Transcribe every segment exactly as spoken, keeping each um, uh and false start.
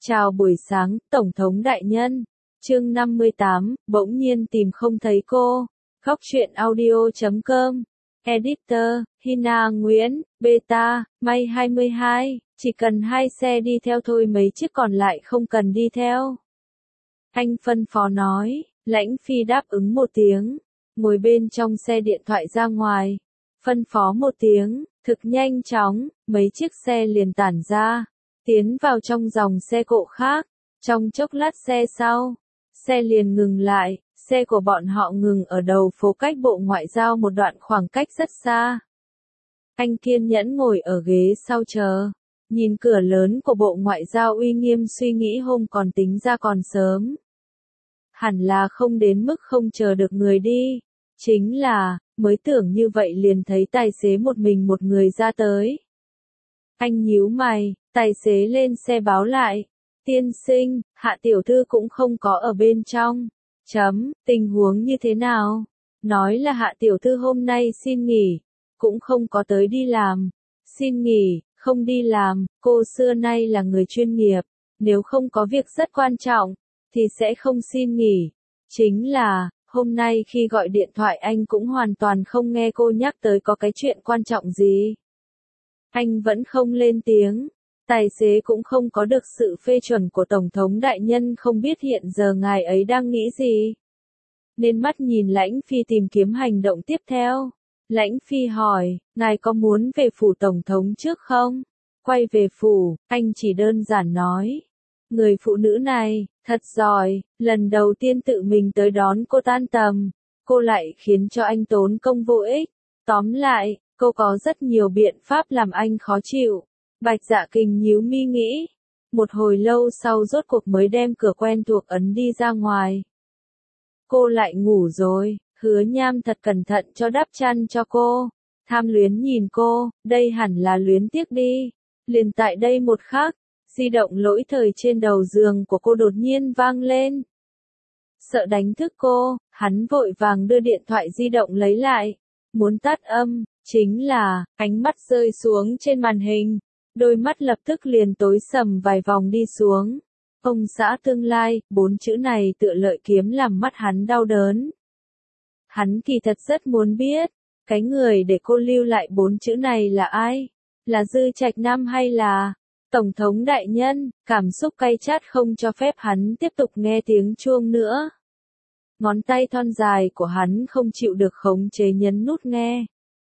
Chào buổi sáng, Tổng thống đại nhân. Chương năm mươi tám, bỗng nhiên tìm không thấy cô. Góc truyện audio chấm com. Editor, Hina Nguyễn, Beta, May hai mươi hai. Chỉ cần hai xe đi theo thôi, mấy chiếc còn lại không cần đi theo. Anh phân phó nói. Lãnh Phi đáp ứng một tiếng. Ngồi bên trong xe điện thoại ra ngoài. Phân phó một tiếng, thực nhanh chóng, mấy chiếc xe liền tản ra. Tiến vào trong dòng xe cộ khác. Trong chốc lát xe sau, xe liền ngừng lại, xe của bọn họ ngừng ở đầu phố cách Bộ Ngoại giao một đoạn khoảng cách rất xa. Anh kiên nhẫn ngồi ở ghế sau chờ, nhìn cửa lớn của Bộ Ngoại giao uy nghiêm, suy nghĩ hôm còn tính ra còn sớm. Hẳn là không đến mức không chờ được người đi, chính là, mới tưởng như vậy liền thấy tài xế một mình một người ra tới. Anh nhíu mày, tài xế lên xe báo lại. Tiên sinh, Hạ tiểu thư cũng không có ở bên trong. Chấm, tình huống như thế nào? Nói là Hạ tiểu thư hôm nay xin nghỉ, cũng không có tới đi làm. Xin nghỉ, không đi làm, cô xưa nay là người chuyên nghiệp, nếu không có việc rất quan trọng, thì sẽ không xin nghỉ. Chính là, hôm nay khi gọi điện thoại anh cũng hoàn toàn không nghe cô nhắc tới có cái chuyện quan trọng gì. Anh vẫn không lên tiếng. Tài xế cũng không có được sự phê chuẩn của Tổng thống đại nhân, không biết hiện giờ ngài ấy đang nghĩ gì. Nên mắt nhìn Lãnh Phi tìm kiếm hành động tiếp theo. Lãnh Phi hỏi, ngài có muốn về phủ Tổng thống trước không? Quay về phủ, anh chỉ đơn giản nói. Người phụ nữ này, thật giỏi, lần đầu tiên tự mình tới đón cô tan tầm. Cô lại khiến cho anh tốn công vô ích. Tóm lại, cô có rất nhiều biện pháp làm anh khó chịu. Bạch Dạ Kình nhíu mi nghĩ. Một hồi lâu sau rốt cuộc mới đem cửa quen thuộc ấn đi ra ngoài. Cô lại ngủ rồi, Hứa Nham thật cẩn thận cho đắp chăn cho cô. Tham luyến nhìn cô, đây hẳn là luyến tiếc đi. Liền tại đây một khắc, di động lỗi thời trên đầu giường của cô đột nhiên vang lên. Sợ đánh thức cô, hắn vội vàng đưa điện thoại di động lấy lại. Muốn tắt âm, chính là, ánh mắt rơi xuống trên màn hình. Đôi mắt lập tức liền tối sầm vài vòng đi xuống. Ông xã tương lai, bốn chữ này tựa lợi kiếm làm mắt hắn đau đớn. Hắn kỳ thật rất muốn biết, cái người để cô lưu lại bốn chữ này là ai? Là Dư Trạch Nam hay là Tổng thống đại nhân? Cảm xúc cay chát không cho phép hắn tiếp tục nghe tiếng chuông nữa. Ngón tay thon dài của hắn không chịu được khống chế nhấn nút nghe.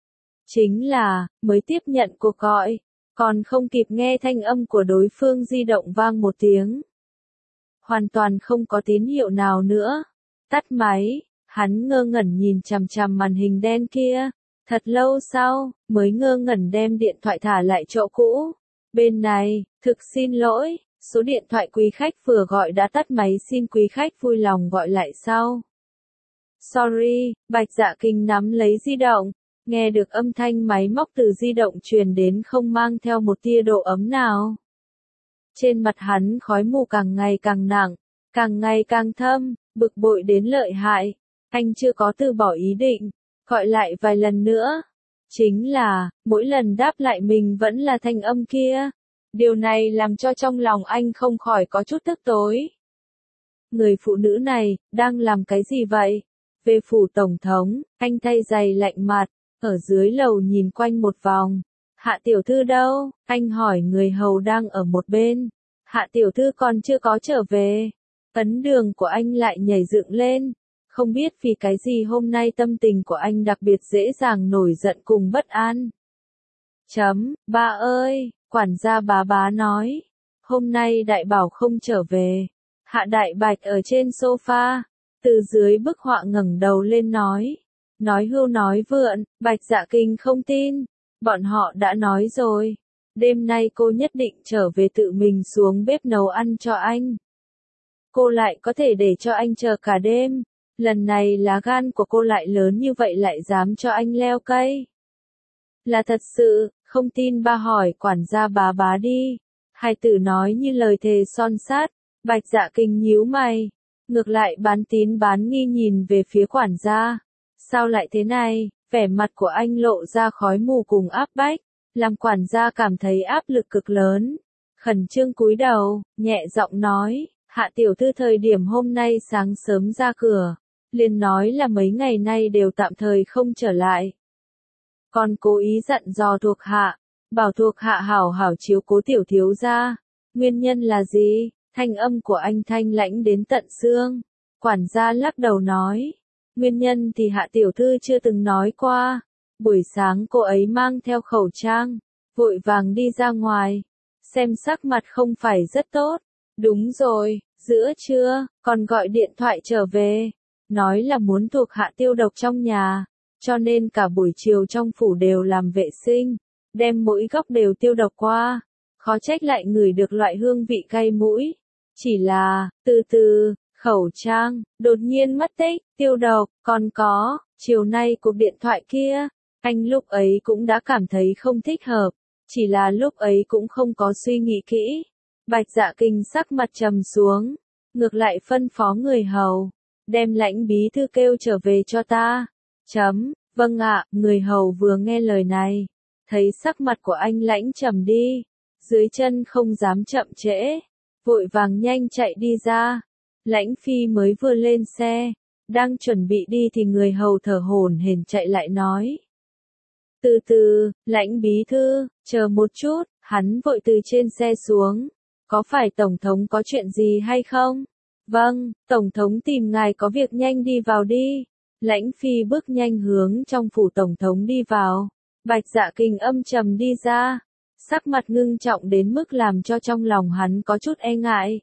Chính là, mới tiếp nhận cuộc gọi. Còn không kịp nghe thanh âm của đối phương di động vang một tiếng. Hoàn toàn không có tín hiệu nào nữa. Tắt máy, hắn ngơ ngẩn nhìn chằm chằm màn hình đen kia. Thật lâu sau, mới ngơ ngẩn đem điện thoại thả lại chỗ cũ. Bên này, thực xin lỗi, số điện thoại quý khách vừa gọi đã tắt máy, xin quý khách vui lòng gọi lại sau. Sorry, Bạch Dạ Kình nắm lấy di động. Nghe được âm thanh máy móc từ di động truyền đến không mang theo một tia độ ấm nào. Trên mặt hắn khói mù càng ngày càng nặng, càng ngày càng thâm, bực bội đến lợi hại. Anh chưa có từ bỏ ý định, gọi lại vài lần nữa. Chính là, mỗi lần đáp lại mình vẫn là thanh âm kia. Điều này làm cho trong lòng anh không khỏi có chút tức tối. Người phụ nữ này, đang làm cái gì vậy? Về phủ Tổng thống, anh thay giày lạnh mặt. Ở dưới lầu nhìn quanh một vòng. Hạ tiểu thư đâu? Anh hỏi người hầu đang ở một bên. Hạ tiểu thư còn chưa có trở về. Ấn đường của anh lại nhảy dựng lên. Không biết vì cái gì hôm nay tâm tình của anh đặc biệt dễ dàng nổi giận cùng bất an. Chấm, ba ơi, quản gia bá bá nói. Hôm nay đại bảo không trở về. Hạ Đại Bạch ở trên sofa. Từ dưới bức họa ngẩng đầu lên nói. Nói hưu nói vượn, Bạch Dạ Kình không tin. Bọn họ đã nói rồi. Đêm nay cô nhất định trở về tự mình xuống bếp nấu ăn cho anh. Cô lại có thể để cho anh chờ cả đêm. Lần này lá gan của cô lại lớn như vậy, lại dám cho anh leo cây. Là thật sự, không tin ba hỏi quản gia bá bá đi. Hai tử nói như lời thề son sắt. Bạch Dạ Kình nhíu mày. Ngược lại bán tín bán nghi nhìn về phía quản gia. Sao lại thế này? Vẻ mặt của anh lộ ra khói mù cùng áp bách, làm quản gia cảm thấy áp lực cực lớn. khẩn trương cúi đầu, nhẹ giọng nói, Hạ tiểu thư thời điểm hôm nay sáng sớm ra cửa, liền nói là mấy ngày nay đều tạm thời không trở lại. Còn cố ý dặn dò thuộc hạ, bảo thuộc hạ hảo hảo chiếu cố tiểu thiếu gia. Nguyên nhân là gì? Thanh âm của anh thanh lãnh đến tận xương. Quản gia lắc đầu nói, nguyên nhân thì Hạ tiểu thư chưa từng nói qua. Buổi sáng cô ấy mang theo khẩu trang, vội vàng đi ra ngoài, xem sắc mặt không phải rất tốt. Đúng rồi, giữa trưa, còn gọi điện thoại trở về, nói là muốn thuộc hạ tiêu độc trong nhà, cho nên cả buổi chiều trong phủ đều làm vệ sinh, đem mỗi góc đều tiêu độc qua, khó trách lại ngửi được loại hương vị cay mũi. Chỉ là, từ từ, khẩu trang, đột nhiên mất tích, tiêu độc, còn có, chiều nay cuộc điện thoại kia, anh lúc ấy cũng đã cảm thấy không thích hợp, chỉ là lúc ấy cũng không có suy nghĩ kỹ. Bạch Dạ Kinh sắc mặt trầm xuống, ngược lại phân phó người hầu, đem Lãnh bí thư kêu trở về cho ta. Chấm, vâng ạ, người hầu vừa nghe lời này, thấy sắc mặt của anh Lãnh trầm đi, dưới chân không dám chậm trễ, vội vàng nhanh chạy đi ra. Lãnh Phi mới vừa lên xe, đang chuẩn bị đi thì người hầu thở hổn hển chạy lại nói. Từ từ, Lãnh bí thư, chờ một chút, hắn vội từ trên xe xuống. Có phải Tổng thống có chuyện gì hay không? Vâng, Tổng thống tìm ngài có việc, nhanh đi vào đi. Lãnh Phi bước nhanh hướng trong phủ Tổng thống đi vào. Bạch Dạ Kinh âm trầm đi ra, sắc mặt ngưng trọng đến mức làm cho trong lòng hắn có chút e ngại.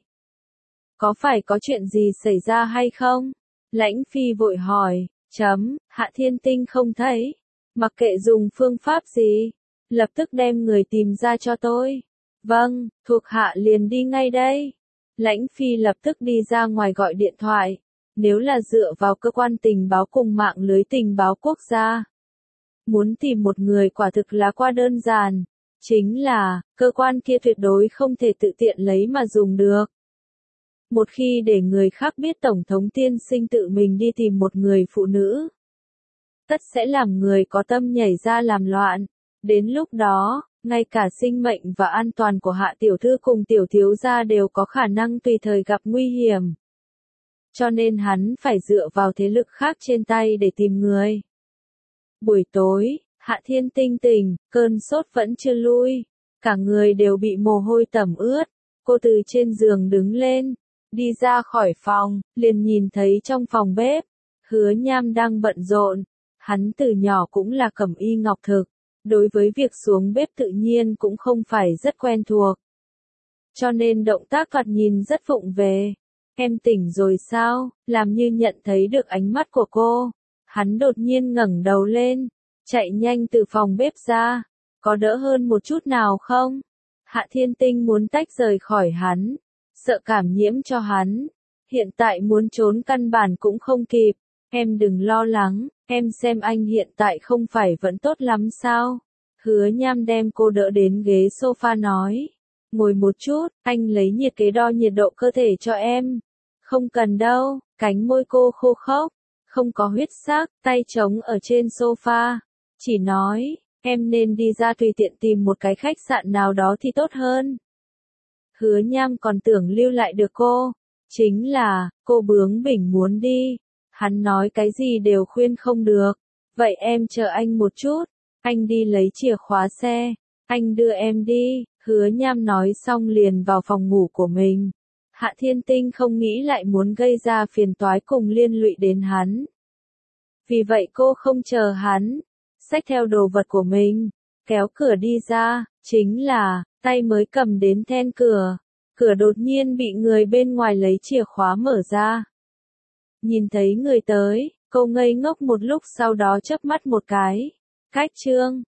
Có phải có chuyện gì xảy ra hay không? Lãnh Phi vội hỏi, chấm, Hạ Thiên Tinh không thấy. Mặc kệ dùng phương pháp gì, lập tức đem người tìm ra cho tôi. Vâng, thuộc hạ liền đi ngay đây. Lãnh Phi lập tức đi ra ngoài gọi điện thoại. Nếu là dựa vào cơ quan tình báo cùng mạng lưới tình báo quốc gia, muốn tìm một người quả thực là quá đơn giản. Chính là, cơ quan kia tuyệt đối không thể tự tiện lấy mà dùng được. Một khi để người khác biết Tổng thống tiên sinh tự mình đi tìm một người phụ nữ, tất sẽ làm người có tâm nhảy ra làm loạn. Đến lúc đó, ngay cả sinh mệnh và an toàn của Hạ tiểu thư cùng tiểu thiếu gia đều có khả năng tùy thời gặp nguy hiểm. Cho nên hắn phải dựa vào thế lực khác trên tay để tìm người. Buổi tối, Hạ Thiên Tinh tỉnh, cơn sốt vẫn chưa lui, cả người đều bị mồ hôi tẩm ướt. Cô từ trên giường đứng lên, đi ra khỏi phòng, liền nhìn thấy trong phòng bếp, Hứa Nham đang bận rộn. Hắn từ nhỏ cũng là cẩm y ngọc thực, đối với việc xuống bếp tự nhiên cũng không phải rất quen thuộc. Cho nên động tác thoạt nhìn rất vụng về. Em tỉnh rồi sao? Làm như nhận thấy được ánh mắt của cô. Hắn đột nhiên ngẩng đầu lên, chạy nhanh từ phòng bếp ra. Có đỡ hơn một chút nào không? Hạ Thiên Tinh muốn tách rời khỏi hắn, sợ cảm nhiễm cho hắn. Hiện tại muốn trốn căn bản cũng không kịp. Em đừng lo lắng, em xem anh hiện tại không phải vẫn tốt lắm sao? Hứa Nham đem cô đỡ đến ghế sofa nói. Ngồi một chút, anh lấy nhiệt kế đo nhiệt độ cơ thể cho em. Không cần đâu, cánh môi cô khô khốc, không có huyết sắc, tay trống ở trên sofa. Chỉ nói, em nên đi ra tùy tiện tìm một cái khách sạn nào đó thì tốt hơn. Hứa Nham còn tưởng lưu lại được cô. Chính là, cô bướng bỉnh muốn đi. Hắn nói cái gì đều khuyên không được. Vậy em chờ anh một chút. Anh đi lấy chìa khóa xe. Anh đưa em đi. Hứa Nham nói xong liền vào phòng ngủ của mình. Hạ Thiên Tinh không nghĩ lại muốn gây ra phiền toái cùng liên lụy đến hắn. Vì vậy cô không chờ hắn. Xách theo đồ vật của mình. Kéo cửa đi ra. Chính là, tay mới cầm đến then cửa. Cửa đột nhiên bị người bên ngoài lấy chìa khóa mở ra. Nhìn thấy người tới, cô ngây ngốc một lúc sau đó chớp mắt một cái. Cách trương,